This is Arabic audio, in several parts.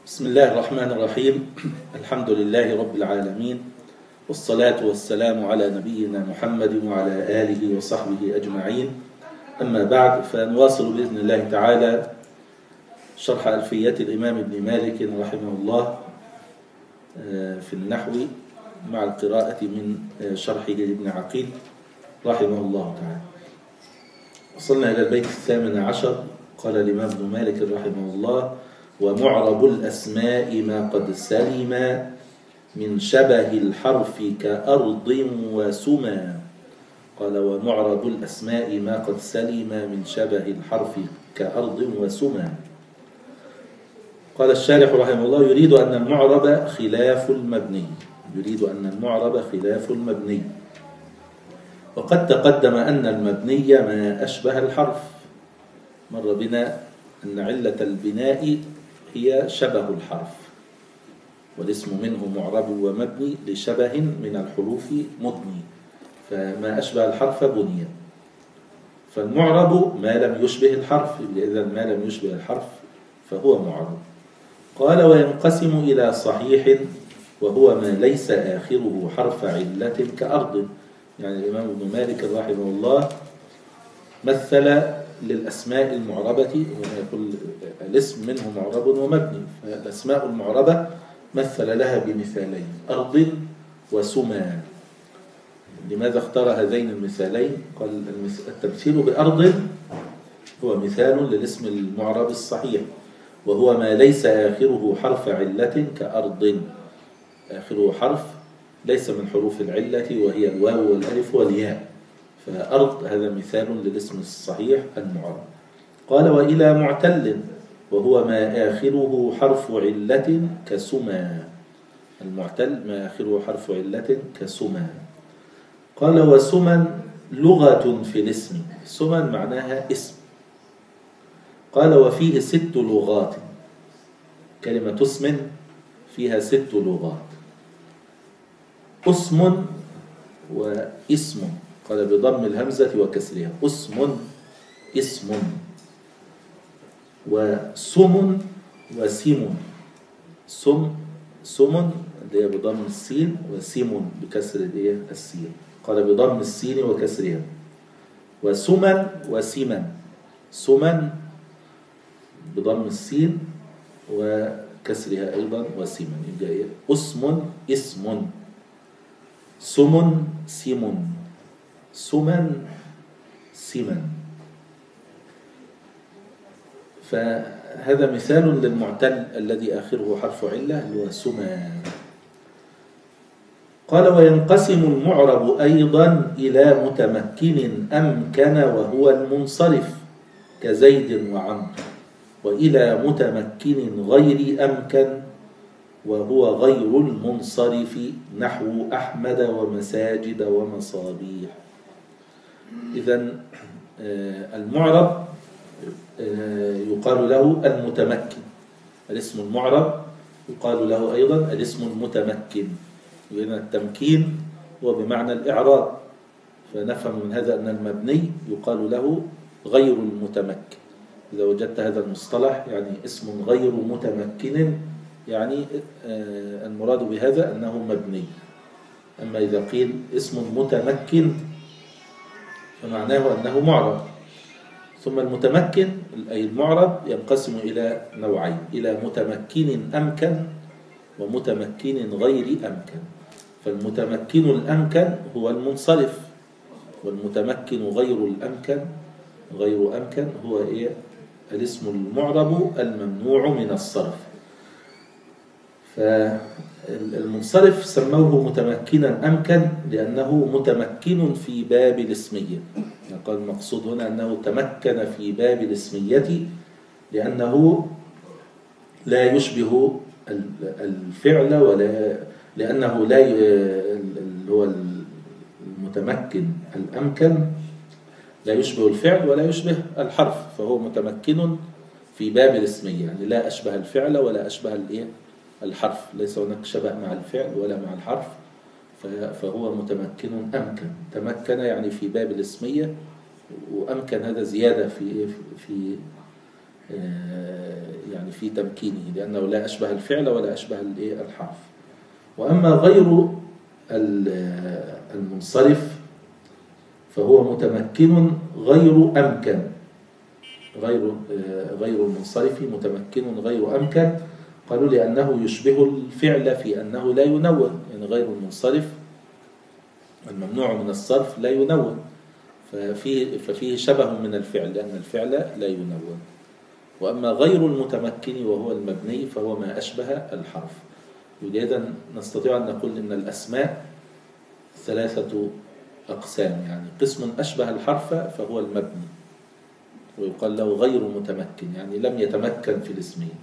بسم الله الرحمن الرحيم. الحمد لله رب العالمين، والصلاة والسلام على نبينا محمد وعلى آله وصحبه أجمعين. أما بعد، فنواصل بإذن الله تعالى شرح ألفية الإمام ابن مالك رحمه الله في النحو مع القراءة من شرحه لابن عقيل رحمه الله تعالى. وصلنا إلى البيت 18. قال الإمام ابن مالك رحمه الله: ومعرب الأسماء ما قد سلم من شبه الحرف كأرض وسما. قال: ومعرب الأسماء ما قد سلم من شبه الحرف كأرض وسما. قال الشارح رحمه الله: يريد أن المعرب خلاف المبني. يريد أن المعرب خلاف المبني. وقد تقدم أن المبني ما أشبه الحرف. مر بنا أن علة البناء هي شبه الحرف، والاسم منه معرب ومبني لشبه من الحروف مبني، فما أشبه الحرف بني. فالمعرب ما لم يشبه الحرف، إذا ما لم يشبه الحرف فهو معرب. قال: وينقسم إلى صحيح وهو ما ليس آخره حرف علة كأرض. يعني الإمام ابن مالك رحمه الله مثل للأسماء المعربة، ويقول الاسم منه معرب ومبني، فالأسماء المعربة مثل لها بمثالين: أرض وسما. لماذا اختار هذين المثالين؟ قال: التمثيل بأرض هو مثال للاسم المعرب الصحيح، وهو ما ليس آخره حرف علة كأرض. آخره حرف ليس من حروف العلة، وهي الواو والألف والياء، فأرض هذا مثال للاسم الصحيح المعرب. قال: وإلى معتل وهو ما آخره حرف علة كسما. المعتل ما آخره حرف علة كسما. قال: وسما لغة في الاسم. سما معناها اسم. قال: وفيه 6 لغات. كلمة اسم فيها 6 لغات: اسم واسم. قال: بضم الهمزة وكسرها: اسم اسم. وسم وسم. سم اللي هي بضم السين، وسم بكسر السين. قال: بضم السين وكسرها. وسما وسما. سما بضم السين وكسرها أيضا، وسما. يبقى اسم اسم، سم سم، سما سما. فهذا مثال للمعتل الذي آخره حرف علة اللي هو سما. قال: وينقسم المعرب أيضا إلى متمكن أمكن وهو المنصرف كزيد وعمر، وإلى متمكن غير أمكن وهو غير المنصرف نحو أحمد ومساجد ومصابيح. إذن المعرب يقال له المتمكن. الاسم المعرب يقال له أيضا الاسم المتمكن، لأن التمكين هو بمعنى الإعراب، فنفهم من هذا أن المبني يقال له غير المتمكن. إذا وجدت هذا المصطلح يعني اسم غير متمكن، يعني المراد بهذا أنه مبني. أما إذا قيل اسم متمكن فمعناه أنه معرب. ثم المتمكن أي المعرب ينقسم إلى نوعين: إلى متمكن أمكن ومتمكن غير أمكن. فالمتمكن الأمكن هو المنصرف، والمتمكن غير الأمكن غير أمكن هو الاسم المعرب الممنوع من الصرف. فالمنصرف سموه متمكنا أمكن لأنه متمكن في باب الاسمية. قال المقصود هنا أنه تمكن في باب الاسمية لأنه لا يشبه الفعل، ولا لأنه لا هو المتمكن الأمكن لا يشبه الفعل ولا يشبه الحرف، فهو متمكن في باب الاسمية، يعني لا أشبه الفعل ولا أشبه الحرف، ليس هناك شبه مع الفعل ولا مع الحرف، فهو متمكن أمكن. تمكن يعني في باب الاسمية، وأمكن هذا زيادة في يعني في تمكينه، لأنه لا أشبه الفعل ولا أشبه الحرف. وأما غير المنصرف فهو متمكن غير أمكن. غير المنصرف متمكن غير أمكن، قالوا لأنه يشبه الفعل في أنه لا ينون. يعني غير المنصرف الممنوع من الصرف لا ينون، ففيه شبه من الفعل لأن الفعل لا ينون. وأما غير المتمكن وهو المبني فهو ما أشبه الحرف. إذن نستطيع أن نقول إن الأسماء 3 أقسام. يعني قسم أشبه الحرف فهو المبني ويقال له غير متمكن، يعني لم يتمكن في الاسمين.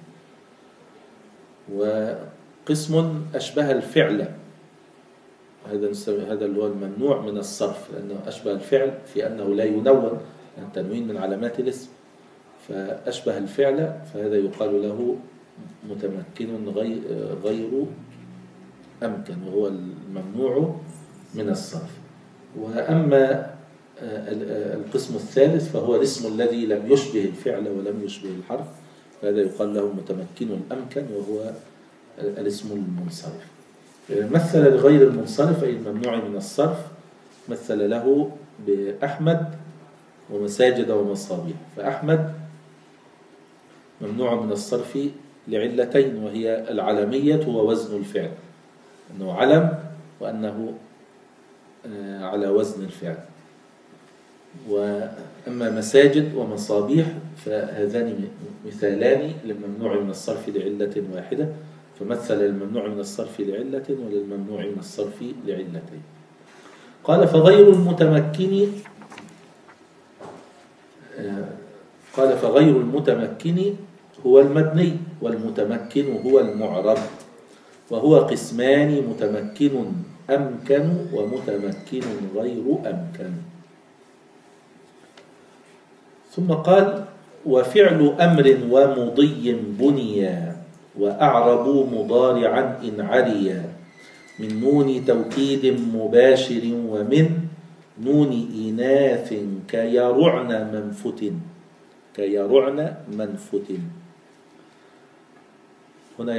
وقسم أشبه الفعل، هذا اللي هو الممنوع من الصرف لأنه أشبه الفعل في أنه لا ينون، التنوين من علامات الاسم، فأشبه الفعل فهذا يقال له متمكن غير أمكن وهو الممنوع من الصرف. وأما القسم الثالث فهو الاسم الذي لم يشبه الفعل ولم يشبه الحرف، فهذا يقال له متمكن أمكن وهو الاسم المنصرف. مثل لغير المنصرف أي الممنوع من الصرف، مثل له بأحمد ومساجد ومصابيح. فأحمد ممنوع من الصرف لعلتين، وهي العلمية ووزن الفعل، أنه علم وأنه على وزن الفعل. وأما مساجد ومصابيح فهذان مثالان للممنوع من الصرف لعلة واحدة، فمثل الممنوع من الصرف لعلة وللممنوع من الصرف لعلتين. قال فغير المتمكن هو المبني، والمتمكن هو المعرب، وهو قسمان: متمكن أمكن ومتمكن غير أمكن. ثم قال وفعل أمر ومضي بنيا، وأعربوا مضارعا إن عليا، من نون توكيد مباشر ومن نون إناث كيرعن منفت. هنا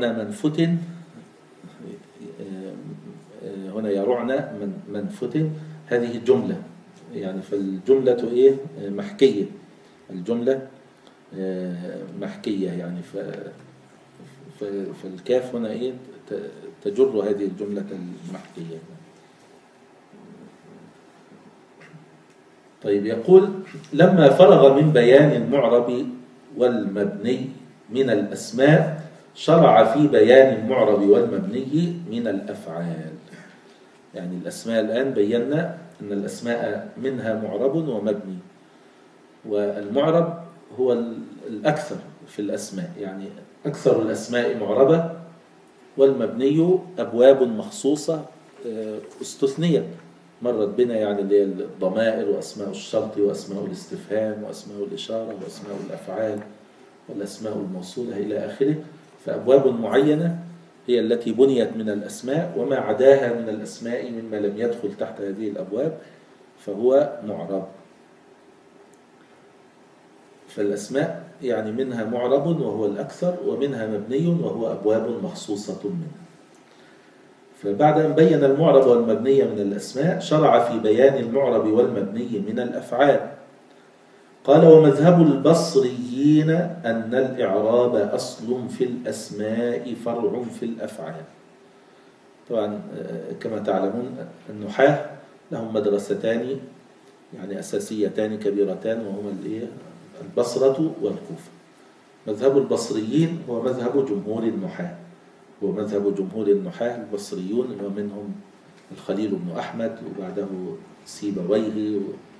يرعن منفت هذه جملة، يعني فالجملة محكية، الجملة محكية، يعني فالكاف هنا تجر هذه الجملة المحكية. طيب، يقول لما فرغ من بيان المعرب والمبني من الأسماء شرع في بيان المعرب والمبني من الأفعال. يعني الأسماء الآن بينا أن الأسماء منها معرب ومبني، والمعرب هو الأكثر في الأسماء، يعني أكثر الأسماء معربة، والمبني أبواب مخصوصة استثنيت مرت بنا، يعني اللي هي الضمائر وأسماء الشرط وأسماء الاستفهام وأسماء الإشارة وأسماء الأفعال والأسماء الموصولة إلى آخره. فأبواب معينة هي التي بنيت من الأسماء، وما عداها من الأسماء مما لم يدخل تحت هذه الأبواب فهو معرب. فالأسماء يعني منها معرب وهو الأكثر، ومنها مبني وهو أبواب مخصوصة منه. فبعد أن بين المعرب والمبني من الأسماء شرع في بيان المعرب والمبني من الأفعال. قال ومذهب البصريين أن الإعراب أصل في الأسماء فرع في الأفعال. طبعا كما تعلمون النحاة لهم مدرستان يعني أساسيتان كبيرتان، وهما البصرة والكوفة. مذهب البصريين هو مذهب جمهور النحاة، ومذهب جمهور النحاة البصريون، ومنهم الخليل بن أحمد، وبعده سيبويه،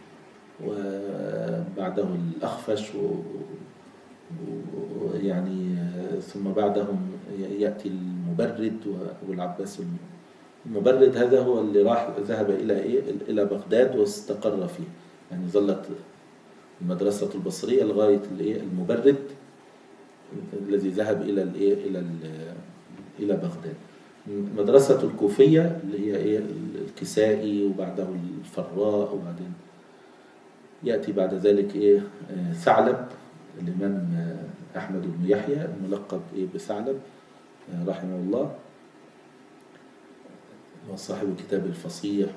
وبعده الأخفش، ويعني ثم بعدهم يأتي المبرد والعباس. المبرد هذا هو اللي ذهب إلى بغداد واستقر فيه، يعني ظلت المدرسة البصرية لغاية المبرد الذي ذهب إلى بغداد. مدرسة الكوفية اللي هي الكسائي، وبعده الفراء، وبعدين يأتي بعد ذلك ثعلب الإمام أحمد بن يحيى الملقب بثعلب رحمه الله، وصاحب كتاب الفصيح.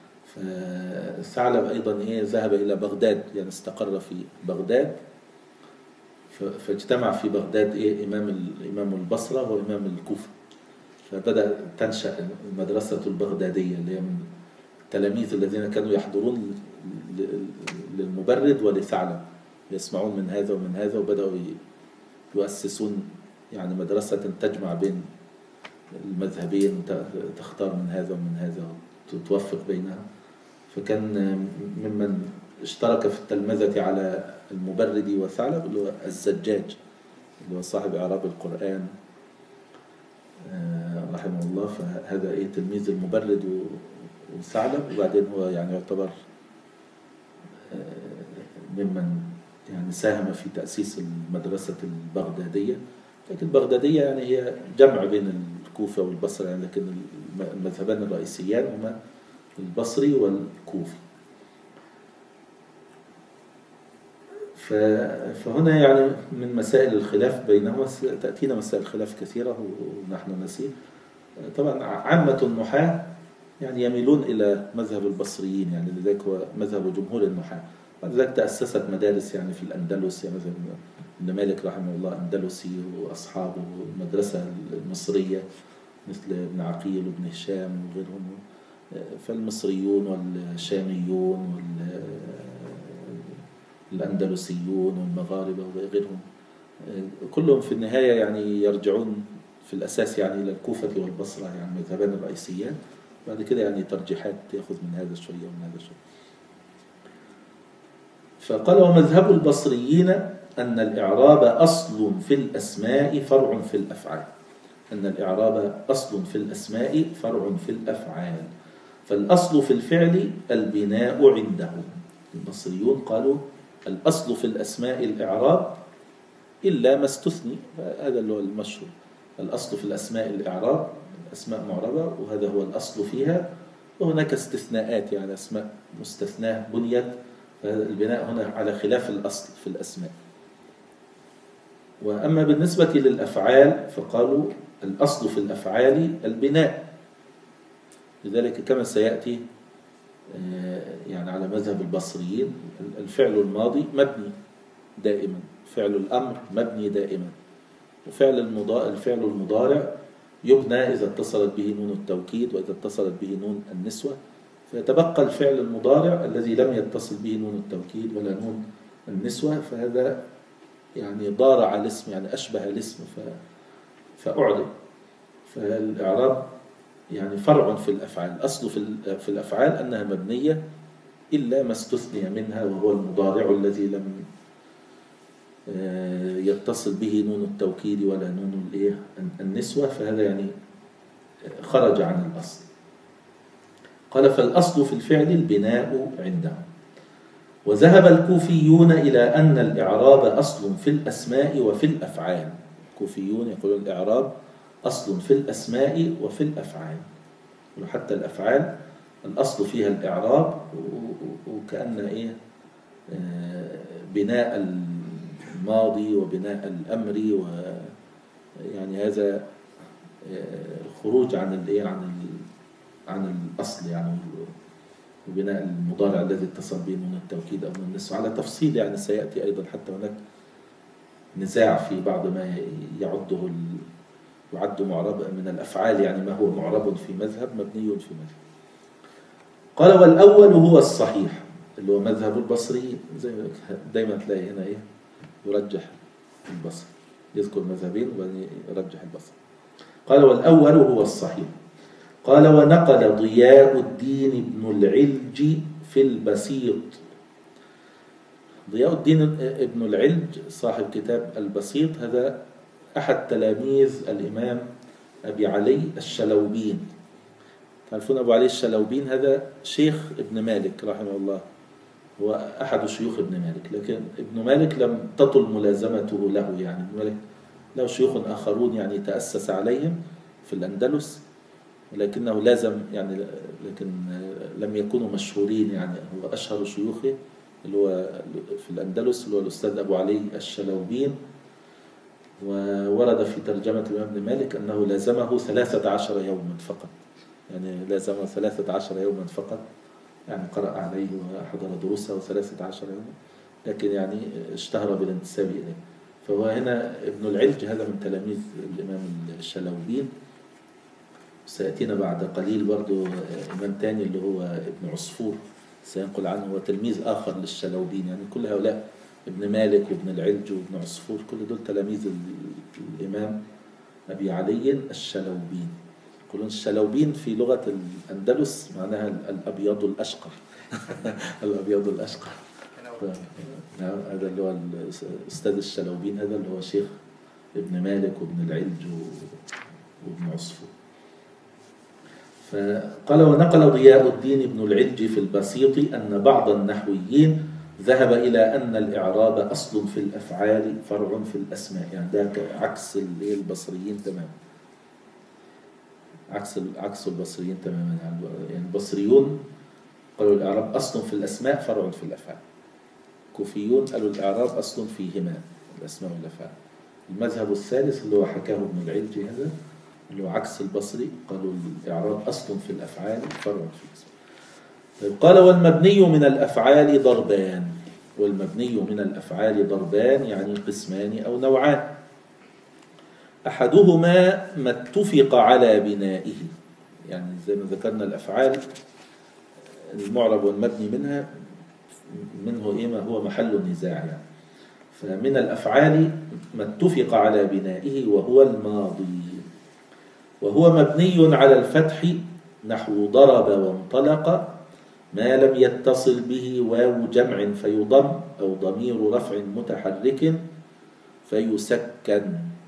فثعلب أيضا ذهب إلى بغداد، يعني استقر في بغداد، فاجتمع في بغداد إمام البصرة وإمام الكوفة، فبدأ تنشأ المدرسة البغدادية اللي هي من التلاميذ الذين كانوا يحضرون للمبرد ولثعلب، يسمعون من هذا ومن هذا، وبدأوا يؤسسون يعني مدرسة تجمع بين المذهبين، تختار من هذا ومن هذا وتوفق بينها. فكان ممن اشترك في التلمذة على المبرد وثعلب اللي هو الزجاج، اللي هو صاحب إعراب القرآن رحمه الله. فهذا تلميذ المبرد وثعلب، وبعدين هو يعني يعتبر ممن يعني ساهم في تأسيس المدرسة البغدادية. لكن البغدادية يعني هي جمع بين الكوفة والبصرة يعني، لكن المذهبان الرئيسيان هما البصري والكوفي. فهنا يعني من مسائل الخلاف بينهما تأتينا مسائل خلاف كثيرة ونحن نسيه. طبعا عامة النحاة يعني يميلون إلى مذهب البصريين، يعني لذلك هو مذهب جمهور النحاة. ولذلك تأسست مدارس يعني في الأندلس، يعني مثلا ابن مالك رحمه الله أندلسي وأصحابه، المدرسة المصرية مثل ابن عقيل وابن هشام وغيرهم، فالمصريون والشاميون والأندلسيون والمغاربة وغيرهم كلهم في النهاية يعني يرجعون في الأساس يعني إلى الكوفة والبصرة، يعني مذهبان الرئيسيان. بعد كده يعني ترجيحات يأخذ من هذا شوية ومن هذا شوية. فقال ومذهب البصريين أن الإعراب أصل في الأسماء فرع في الأفعال. أن الإعراب أصل في الأسماء فرع في الأفعال، فالأصل في الفعل البناء عندهم. البصريون قالوا الأصل في الأسماء الإعراب إلا ما استثني، هذا اللي هو المشهور. الأصل في الأسماء الإعراب، أسماء معربة وهذا هو الأصل فيها، وهناك استثناءات يعني أسماء مستثناة بنيت، فالبناء هنا على خلاف الأصل في الأسماء. وأما بالنسبة للأفعال فقالوا الأصل في الأفعال البناء، لذلك كما سيأتي يعني على مذهب البصريين الفعل الماضي مبني دائما، فعل الأمر مبني دائما، وفعل الفعل المضارع يبنى إذا اتصلت به نون التوكيد وإذا اتصلت به نون النسوة، فيتبقى الفعل المضارع الذي لم يتصل به نون التوكيد ولا نون النسوة، فهذا يعني ضارع الاسم، يعني أشبه الاسم فأعرب. فالإعراب يعني فرع في الأفعال، الأصل في الأفعال أنها مبنية إلا ما استثني منها، وهو المضارع الذي لم يتصل به نون التوكيد ولا نون النسوة، فهذا يعني خرج عن الأصل. قال فالأصل في الفعل البناء عندهم. وذهب الكوفيون إلى أن الإعراب أصل في الأسماء وفي الأفعال. الكوفيون يقولون الإعراب أصل في الأسماء وفي الأفعال، وحتى الأفعال الأصل فيها الإعراب، وكأن بناء الماضي وبناء الأمر، ويعني هذا خروج عن الأصل يعني، وبناء المضارع الذي اتصل به نون التوكيد أو نون النسوة على تفصيل يعني سيأتي أيضا، حتى هناك نزاع في بعض ما يعد معرب من الأفعال، يعني ما هو معرب في مذهب مبني في مذهب. قال والأول هو الصحيح اللي هو مذهب البصري، زي دايما تلاقي هنا يرجح البصري، يذكر مذهبين وبعدين يرجح البصري. قال والأول هو الصحيح. قال ونقل ضياء الدين ابن العلج في البسيط. ضياء الدين ابن العلج صاحب كتاب البسيط، هذا أحد تلاميذ الإمام أبي علي الشلوبين. تعرفون أبو علي الشلوبين هذا شيخ ابن مالك رحمه الله، هو أحد شيوخ ابن مالك، لكن ابن مالك لم تطل ملازمته له، يعني ابن مالك له شيوخ آخرون يعني تأسس عليهم في الأندلس، ولكنه لازم يعني، لكن لم يكونوا مشهورين، يعني هو أشهر شيوخه اللي هو في الأندلس، اللي هو الأستاذ أبو علي الشلوبين. وورد في ترجمة الإمام ابن مالك أنه لازمه 13 يوما فقط، يعني لازمه 13 يوما فقط، يعني قرأ عليه وحضر دروسه 13 يوما، لكن يعني اشتهر بالانتساب إليه. فهو هنا ابن العلج هذا من تلاميذ الإمام الشلوبين. سيأتينا بعد قليل برضو إمام تاني اللي هو ابن عصفور سينقل عنه، هو تلميذ آخر للشلوبين. يعني كل هؤلاء ابن مالك وابن العلج وابن عصفور كل دول تلاميذ الإمام أبي علي الشلوبين. يقولون الشلوبين في لغة الأندلس معناها الأبيض الأشقر. الأبيض الأشقر. نعم، هذا اللي هو الأستاذ الشلوبين، هذا اللي هو شيخ ابن مالك وابن العلج وابن عصفور. فقال: ونقل ضياء الدين ابن العلج في البسيط أن بعض النحويين ذهب إلى أن الإعراب أصل في الأفعال فرع في الأسماء. يعني ده عكس البصريين تماما، عكس البصريين تماما. يعني البصريون قالوا الإعراب أصل في الأسماء فرع في الأفعال. الكوفيون قالوا الإعراب أصل فيهما، الأسماء والأفعال. المذهب الثالث اللي هو حكاه ابن العلج هذا اللي هو عكس البصري، قالوا الإعراب أصل في الأفعال فرع في الأسماء. طيب، قال: والمبني من الأفعال ضربان. والمبني من الأفعال ضربان يعني قسمان أو نوعان. أحدهما ما اتفق على بنائه، يعني زي ما ذكرنا الأفعال المعرب والمبني منه ما هو محل النزاع. يعني فمن الأفعال ما اتفق على بنائه وهو الماضي، وهو مبني على الفتح نحو ضرب وانطلق، ما لم يتصل به واو جمع فيضم أو ضمير رفع متحرك فيسكن.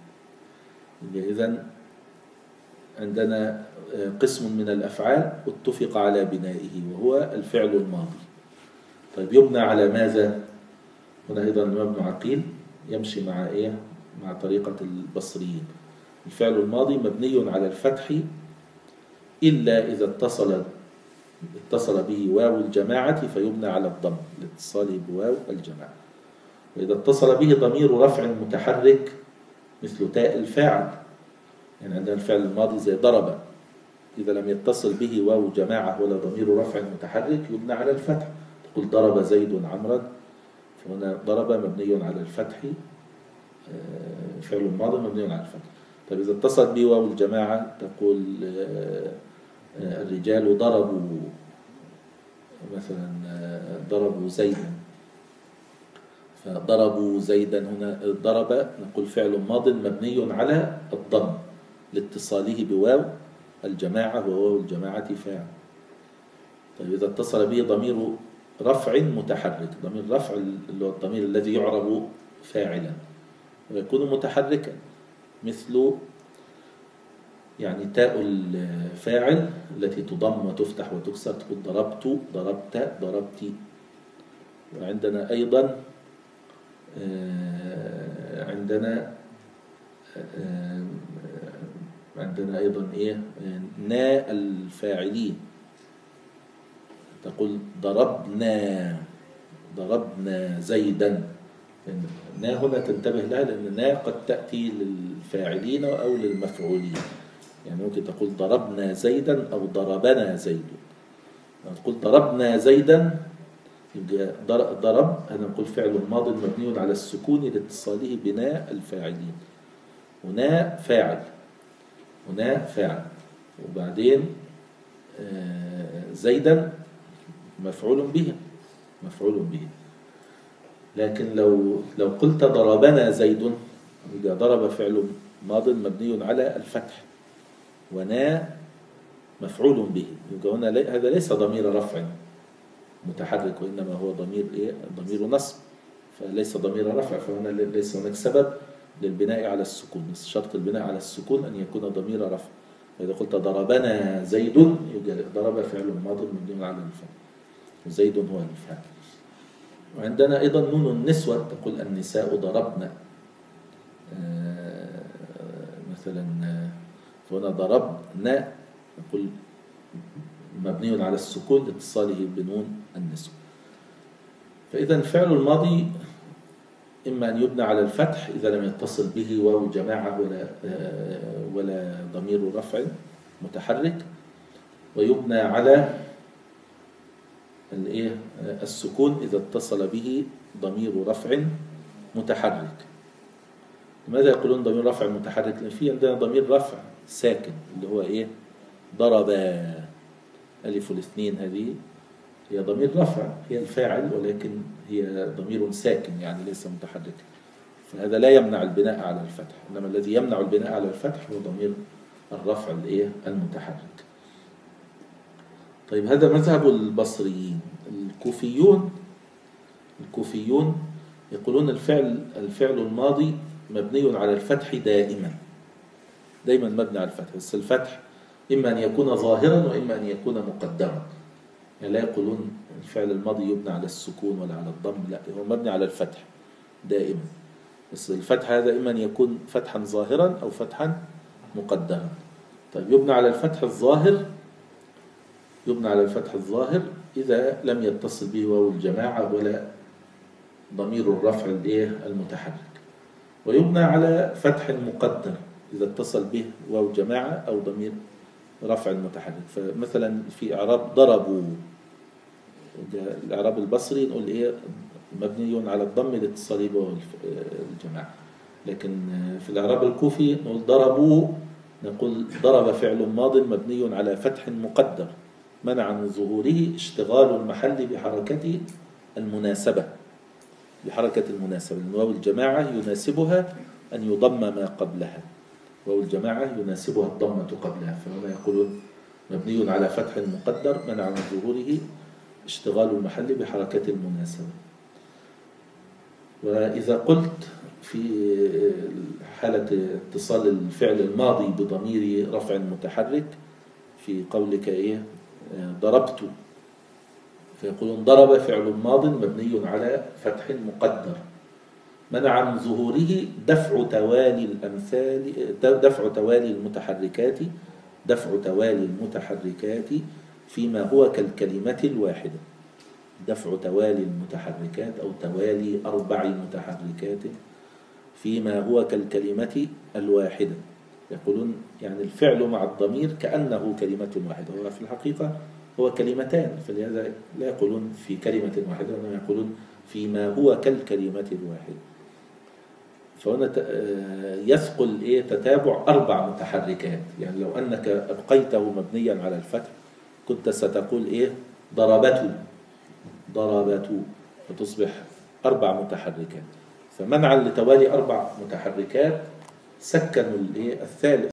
إذن عندنا قسم من الأفعال اتفق على بنائه وهو الفعل الماضي. طيب، يبنى على ماذا؟ هنا أيضا الإمام ابن عقيل يمشي مع مع طريقة البصريين. الفعل الماضي مبني على الفتح إلا إذا اتصل به واو الجماعة فيبنى على الضم لاتصاله بواو الجماعة. وإذا اتصل به ضمير رفع متحرك مثل تاء الفاعل، يعني عندنا الفعل الماضي زي ضرب، إذا لم يتصل به واو جماعة ولا ضمير رفع متحرك يبنى على الفتح. تقول ضرب زيد عمرا، فهنا ضرب مبني على الفتح، فعل الماضي مبني على الفتح. طيب، إذا اتصل به واو الجماعة تقول الرجال ضربوا مثلا، ضربوا زيدا، فضربوا زيدا هنا ضرب نقول فعل ماض مبني على الضم لاتصاله بواو الجماعة وواو الجماعة فاعل. طيب، إذا اتصل به ضمير رفع متحرك، ضمير رفع اللي هو الضمير الذي يعرب فاعلا ويكون متحركا، مثل يعني تاء الفاعل التي تضم وتفتح وتكسر، تقول ضربت، ضربت، ضربتي. وعندنا أيضا عندنا أيضا نا الفاعلين، تقول ضربنا، ضربنا زيدا. نا هنا تنتبه لها لأن نا قد تأتي للفاعلين أو للمفعولين، يعني ممكن تقول ضربنا زيدا أو ضربنا زيد. تقول ضربنا زيدا ضرب هذا نقول فعل ماض مبني على السكون لاتصاله بنا الفاعلين، هنا فاعل، هنا فاعل، وبعدين زيدا مفعول به، مفعول به. لكن لو قلت ضربنا زيد يبقى ضرب فعل ماض مبني على الفتح ونا مفعول به، يبقى هنا هذا ليس ضمير رفع متحرك وإنما هو ضمير نصب، فليس ضمير رفع، فهنا ليس هناك سبب للبناء على السكون. شرط البناء على السكون أن يكون ضمير رفع. فإذا قلت ضربنا زيد يبقى ضرب فعل ماض مبني على الفتح وزيد هو الفاعل. وعندنا أيضا نون النسوة، تقول النساء ضربنا مثلا، فهنا ضربنا نقول مبني على السكون لاتصاله بنون النسوة. فإذا الفعل الماضي إما أن يبنى على الفتح إذا لم يتصل به واو الجماعة ولا ضمير رفع متحرك، ويبنى على السكون إذا اتصل به ضمير رفع متحرك. لماذا يقولون ضمير رفع متحرك؟ لأن في عندنا ضمير رفع ساكن اللي هو ضرب، ألف الاثنين هذه هي ضمير رفع، هي الفاعل ولكن هي ضمير ساكن يعني ليس متحرك، فهذا لا يمنع البناء على الفتح. إنما الذي يمنع البناء على الفتح هو ضمير الرفع المتحرك. طيب هذا مذهب البصريين. الكوفيون يقولون الفعل الماضي مبني على الفتح دائما مبني على الفتح، بس الفتح إما أن يكون ظاهرا وإما أن يكون مقدرا. يعني لا يقولون الفعل الماضي يبنى على السكون ولا على الضم، لا، هو مبني على الفتح دائما، بس الفتح هذا إما أن يكون فتحا ظاهرا أو فتحا مقدرا. طيب يبنى على الفتح الظاهر إذا لم يتصل به واو الجماعة ولا ضمير الرفع المتحرك، ويبنى على فتح مقدر إذا اتصل به واو جماعة أو ضمير رفع المتحرك. فمثلا في إعراب ضربوا، الإعراب البصري نقول مبني على الضم لاتصاله بواو الجماعة، لكن في الإعراب الكوفي نقول ضربوا، نقول ضرب فعل ماض مبني على فتح مقدر منع من ظهوره اشتغال المحل بحركة المناسبة، لأن واو الجماعة يناسبها أن يضم ما قبلها، واو الجماعة يناسبها الضمة قبلها، فهنا يقولون مبني على فتح مقدر منع من ظهوره اشتغال المحل بحركة المناسبة. وإذا قلت في حالة اتصال الفعل الماضي بضمير رفع متحرك في قولك ضربت، فيقولون ضرب فعل ماض مبني على فتح مقدر منع من ظهوره دفع توالي المتحركات فيما هو كالكلمة الواحدة، دفع توالي المتحركات أو توالي 4 متحركات فيما هو كالكلمة الواحدة. يقولون يعني الفعل مع الضمير كأنه كلمة واحدة، وفي الحقيقة هو كلمتان، فلهذا لا يقولون في كلمة واحدة، وإنما يقولون فيما هو كالكلمة الواحدة. فهنا يثقل تتابع 4 متحركات. يعني لو أنك أبقيته مبنيا على الفتح كنت ستقول ضربته، فتصبح 4 متحركات. فمنعا لتوالي 4 متحركات سكنوا الثالث